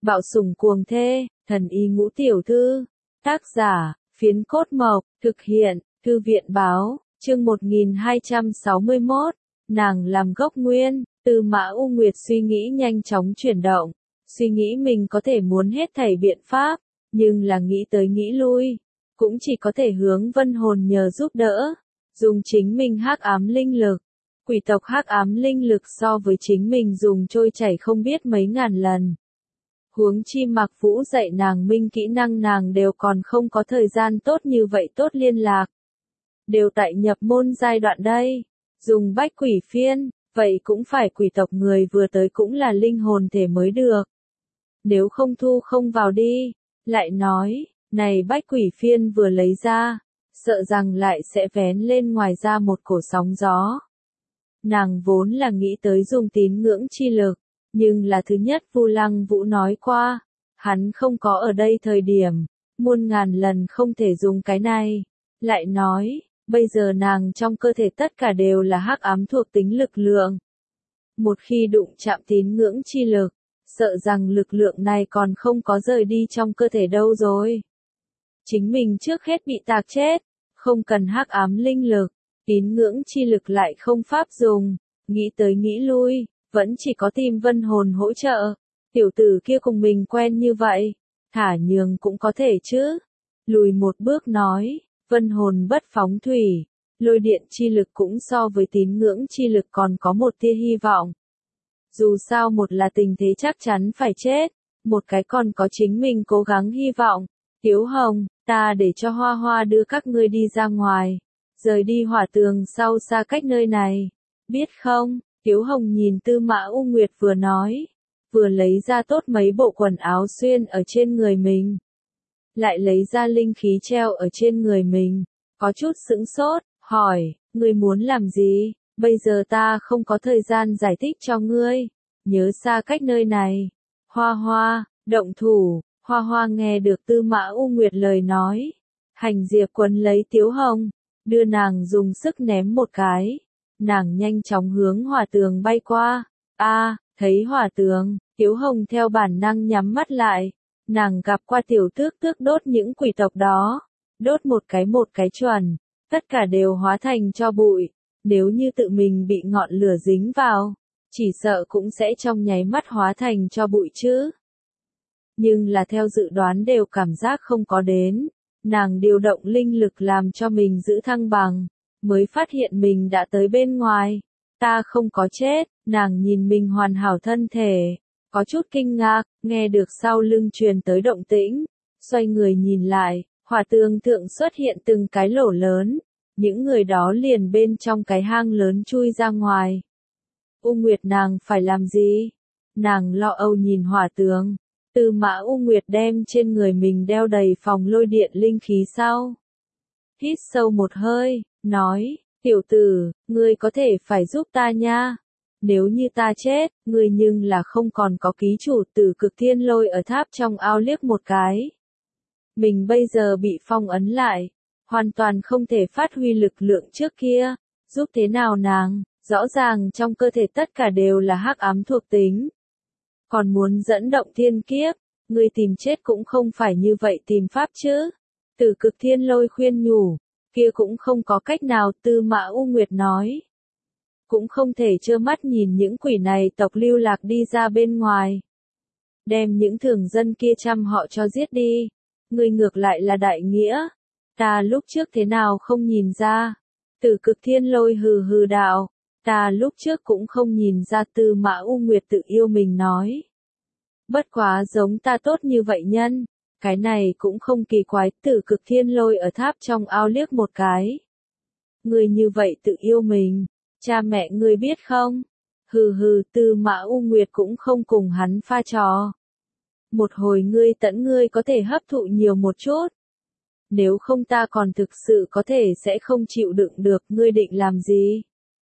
Bạo sủng cuồng thê, thần y ngũ tiểu thư. Tác giả, Phiến Cốt Mộc, thực hiện, Thư viện báo, chương 1261, nàng làm gốc nguyên. Tư Mã U Nguyệt suy nghĩ nhanh chóng chuyển động, suy nghĩ mình có thể muốn hết thảy biện pháp, nhưng là nghĩ tới nghĩ lui, cũng chỉ có thể hướng Vân Hồn nhờ giúp đỡ, dùng chính mình hắc ám linh lực. Quỷ tộc hắc ám linh lực so với chính mình dùng trôi chảy không biết mấy ngàn lần. Huống chi Mạc Vũ dạy nàng minh kỹ năng nàng đều còn không có thời gian tốt như vậy tốt liên lạc. Đều tại nhập môn giai đoạn đây, dùng bách quỷ phiên, vậy cũng phải quỷ tộc người vừa tới cũng là linh hồn thể mới được. Nếu không thu không vào đi, lại nói, này bách quỷ phiên vừa lấy ra, sợ rằng lại sẽ vén lên ngoài ra một cổ sóng gió. Nàng vốn là nghĩ tới dùng tín ngưỡng chi lực, nhưng là thứ nhất Vu Lăng Vũ nói qua, hắn không có ở đây thời điểm, muôn ngàn lần không thể dùng cái này. Lại nói, bây giờ nàng trong cơ thể tất cả đều là hắc ám thuộc tính lực lượng. Một khi đụng chạm tín ngưỡng chi lực, sợ rằng lực lượng này còn không có rời đi trong cơ thể đâu rồi. Chính mình trước hết bị tạc chết, không cần hắc ám linh lực, tín ngưỡng chi lực lại không pháp dùng, nghĩ tới nghĩ lui, vẫn chỉ có tìm Vân Hồn hỗ trợ. Tiểu tử kia cùng mình quen như vậy, thả nhường cũng có thể chứ. Lùi một bước nói, Vân Hồn bất phóng thủy, lôi điện chi lực cũng so với tín ngưỡng chi lực còn có một tia hy vọng. Dù sao một là tình thế chắc chắn phải chết, một cái còn có chính mình cố gắng hy vọng. Tiếu Hồng, ta để cho Hoa Hoa đưa các ngươi đi ra ngoài, rời đi hỏa tường sau xa cách nơi này, biết không? Tiếu Hồng nhìn Tư Mã U Nguyệt vừa nói, vừa lấy ra tốt mấy bộ quần áo xuyên ở trên người mình. Lại lấy ra linh khí treo ở trên người mình, có chút sững sốt, hỏi, ngươi muốn làm gì? Bây giờ ta không có thời gian giải thích cho ngươi, nhớ xa cách nơi này. Hoa Hoa, động thủ. Hoa Hoa nghe được Tư Mã U Nguyệt lời nói, hành diệp quấn lấy Tiếu Hồng, đưa nàng dùng sức ném một cái. Nàng nhanh chóng hướng hỏa tường bay qua. Thấy hỏa tường, Tiếu Hồng theo bản năng nhắm mắt lại. Nàng gặp qua tiểu tước tước đốt những quỷ tộc đó, đốt một cái chuẩn, tất cả đều hóa thành tro bụi. Nếu như tự mình bị ngọn lửa dính vào, chỉ sợ cũng sẽ trong nháy mắt hóa thành tro bụi chứ. Nhưng là theo dự đoán đều cảm giác không có đến, nàng điều động linh lực làm cho mình giữ thăng bằng, mới phát hiện mình đã tới bên ngoài. Ta không có chết, nàng nhìn mình hoàn hảo thân thể, có chút kinh ngạc, nghe được sau lưng truyền tới động tĩnh, xoay người nhìn lại, hỏa tường thượng xuất hiện từng cái lỗ lớn, những người đó liền bên trong cái hang lớn chui ra ngoài. U Nguyệt nàng phải làm gì? Nàng lo âu nhìn hỏa tường. Tư Mã U Nguyệt đem trên người mình đeo đầy phòng lôi điện linh khí sau. Hít sâu một hơi, nói, tiểu tử, ngươi có thể phải giúp ta nha. Nếu như ta chết, ngươi nhưng là không còn có ký chủ Tử Cực Thiên Lôi ở tháp trong ao liếc một cái. Mình bây giờ bị phong ấn lại, hoàn toàn không thể phát huy lực lượng trước kia, giúp thế nào nàng, rõ ràng trong cơ thể tất cả đều là hắc ám thuộc tính. Còn muốn dẫn động thiên kiếp, ngươi tìm chết cũng không phải như vậy tìm pháp chứ. Tử Cực Thiên Lôi khuyên nhủ, kia cũng không có cách nào. Tư Mã U Nguyệt nói. Cũng không thể trơ mắt nhìn những quỷ này tộc lưu lạc đi ra bên ngoài. Đem những thường dân kia chăm họ cho giết đi. Ngươi ngược lại là đại nghĩa. Ta lúc trước thế nào không nhìn ra. Tử Cực Thiên Lôi hừ hừ đạo. Ta lúc trước cũng không nhìn ra. Tư Mã U Nguyệt tự yêu mình nói. Bất quá giống ta tốt như vậy nhân, cái này cũng không kỳ quái. Tử Cực Thiên Lôi ở tháp trong ao liếc một cái. Ngươi như vậy tự yêu mình, cha mẹ ngươi biết không? Hừ hừ. Tư Mã U Nguyệt cũng không cùng hắn pha trò. Một hồi ngươi tẫn ngươi có thể hấp thụ nhiều một chút. Nếu không ta còn thực sự có thể sẽ không chịu đựng được. Ngươi định làm gì?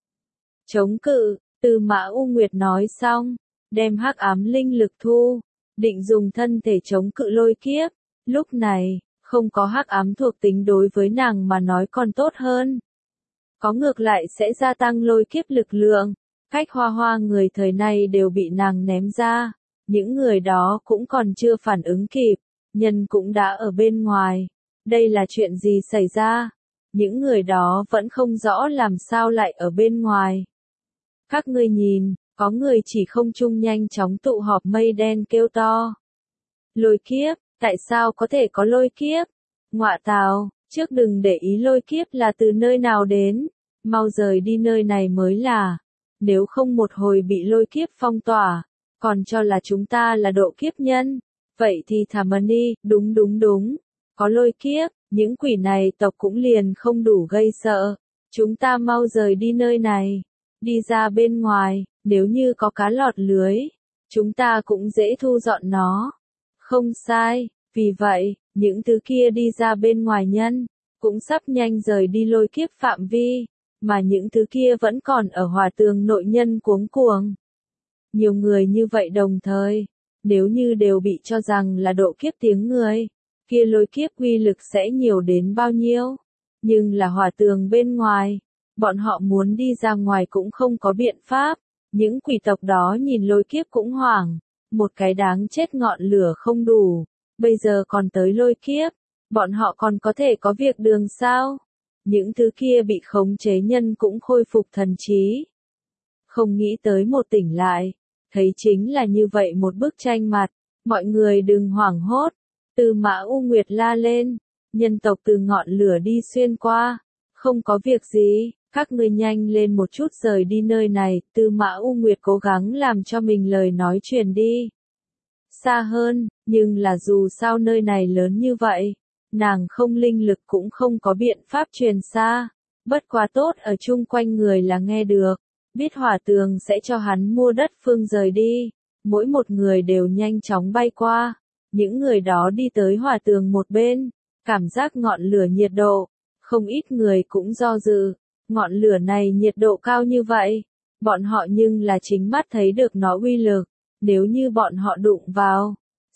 Chống cự. Tư Mã U Nguyệt nói xong, đem hắc ám linh lực thu, định dùng thân thể chống cự lôi kiếp. Lúc này, không có hắc ám thuộc tính đối với nàng mà nói còn tốt hơn. Có ngược lại sẽ gia tăng lôi kiếp lực lượng. Cách Hoa Hoa người thời này đều bị nàng ném ra, Những người đó cũng còn chưa phản ứng kịp, nhân cũng đã ở bên ngoài. Đây là chuyện gì xảy ra? Những người đó vẫn không rõ làm sao lại ở bên ngoài. Các ngươi nhìn, có người chỉ không trung nhanh chóng tụ họp mây đen kêu to. Lôi kiếp, tại sao có thể có lôi kiếp? Ngọa tào, trước đừng để ý lôi kiếp là từ nơi nào đến, mau rời đi nơi này mới là. Nếu không một hồi bị lôi kiếp phong tỏa, còn cho là chúng ta là độ kiếp nhân. Vậy thì thả mà đi, đúng, có lôi kiếp, những quỷ này tộc cũng liền không đủ gây sợ. Chúng ta mau rời đi nơi này, đi ra bên ngoài, nếu như có cá lọt lưới, chúng ta cũng dễ thu dọn nó. Không sai, vì vậy, những thứ kia đi ra bên ngoài nhân, cũng sắp nhanh rời đi lôi kiếp phạm vi, mà những thứ kia vẫn còn ở hỏa tường nội nhân cuống cuồng. Nhiều người như vậy đồng thời, nếu như đều bị cho rằng là độ kiếp tiếng người, kia lôi kiếp uy lực sẽ nhiều đến bao nhiêu. Nhưng là hỏa tường bên ngoài, bọn họ muốn đi ra ngoài cũng không có biện pháp. Những quỷ tộc đó nhìn lôi kiếp cũng hoảng, một cái đáng chết ngọn lửa không đủ, bây giờ còn tới lôi kiếp, bọn họ còn có thể có việc đường sao? Những thứ kia bị khống chế nhân cũng khôi phục thần trí. Không nghĩ tới một tỉnh lại, thấy chính là như vậy một bức tranh mặt, mọi người đừng hoảng hốt. Tư Mã U Nguyệt la lên, nhân tộc từ ngọn lửa đi xuyên qua, không có việc gì, các ngươi nhanh lên một chút rời đi nơi này. Tư Mã U Nguyệt cố gắng làm cho mình lời nói truyền đi xa hơn, nhưng là dù sao nơi này lớn như vậy, nàng không linh lực cũng không có biện pháp truyền xa. Bất quá tốt ở chung quanh người là nghe được, biết hỏa tường sẽ cho hắn mua đất phương rời đi, mỗi một người đều nhanh chóng bay qua. Những người đó đi tới hỏa tường một bên, cảm giác ngọn lửa nhiệt độ, không ít người cũng do dự, ngọn lửa này nhiệt độ cao như vậy, bọn họ nhưng là chính mắt thấy được nó uy lực, nếu như bọn họ đụng vào,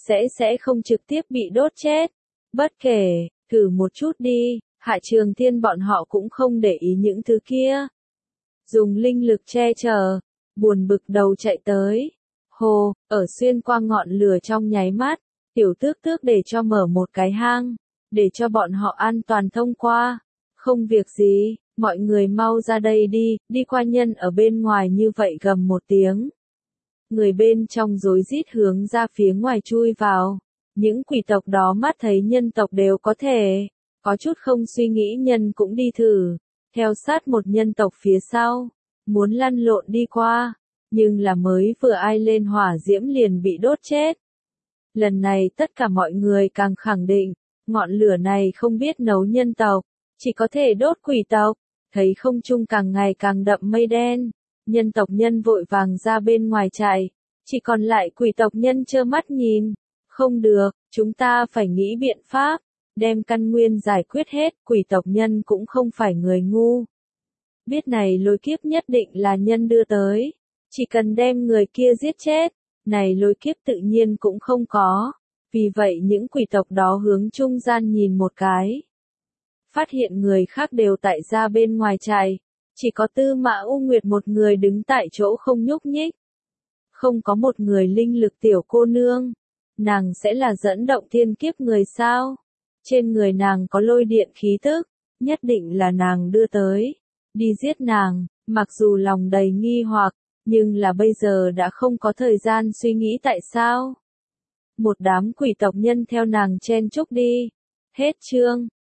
sẽ không trực tiếp bị đốt chết. Bất kể, thử một chút đi, Hạ Trường Thiên bọn họ cũng không để ý những thứ kia. Dùng linh lực che chở, buồn bực đầu chạy tới. Hồ, ở xuyên qua ngọn lửa trong nháy mắt, Tiểu Tước Tước để cho mở một cái hang, để cho bọn họ an toàn thông qua. Không việc gì, mọi người mau ra đây đi, đi qua nhân ở bên ngoài như vậy gầm một tiếng. Người bên trong rối rít hướng ra phía ngoài chui vào. Những quỷ tộc đó mắt thấy nhân tộc đều có thể, có chút không suy nghĩ nhân cũng đi thử, theo sát một nhân tộc phía sau, muốn lăn lộn đi qua, nhưng là mới vừa ai lên hỏa diễm liền bị đốt chết. Lần này tất cả mọi người càng khẳng định, ngọn lửa này không biết nấu nhân tộc, chỉ có thể đốt quỷ tộc. Thấy không trung càng ngày càng đậm mây đen, nhân tộc nhân vội vàng ra bên ngoài chạy, chỉ còn lại quỷ tộc nhân trơ mắt nhìn. Không được, chúng ta phải nghĩ biện pháp, đem căn nguyên giải quyết hết. Quỷ tộc nhân cũng không phải người ngu. Biết này lôi kiếp nhất định là nhân đưa tới, chỉ cần đem người kia giết chết, này lôi kiếp tự nhiên cũng không có. Vì vậy những quỷ tộc đó hướng trung gian nhìn một cái, phát hiện người khác đều tại ra bên ngoài chạy, chỉ có Tư Mã U Nguyệt một người đứng tại chỗ không nhúc nhích. Không có một người linh lực tiểu cô nương, nàng sẽ là dẫn động thiên kiếp người sao? Trên người nàng có lôi điện khí tức, nhất định là nàng đưa tới, đi giết nàng. Mặc dù lòng đầy nghi hoặc, nhưng là bây giờ đã không có thời gian suy nghĩ tại sao. Một đám quỷ tộc nhân theo nàng chen chúc đi. Hết chương.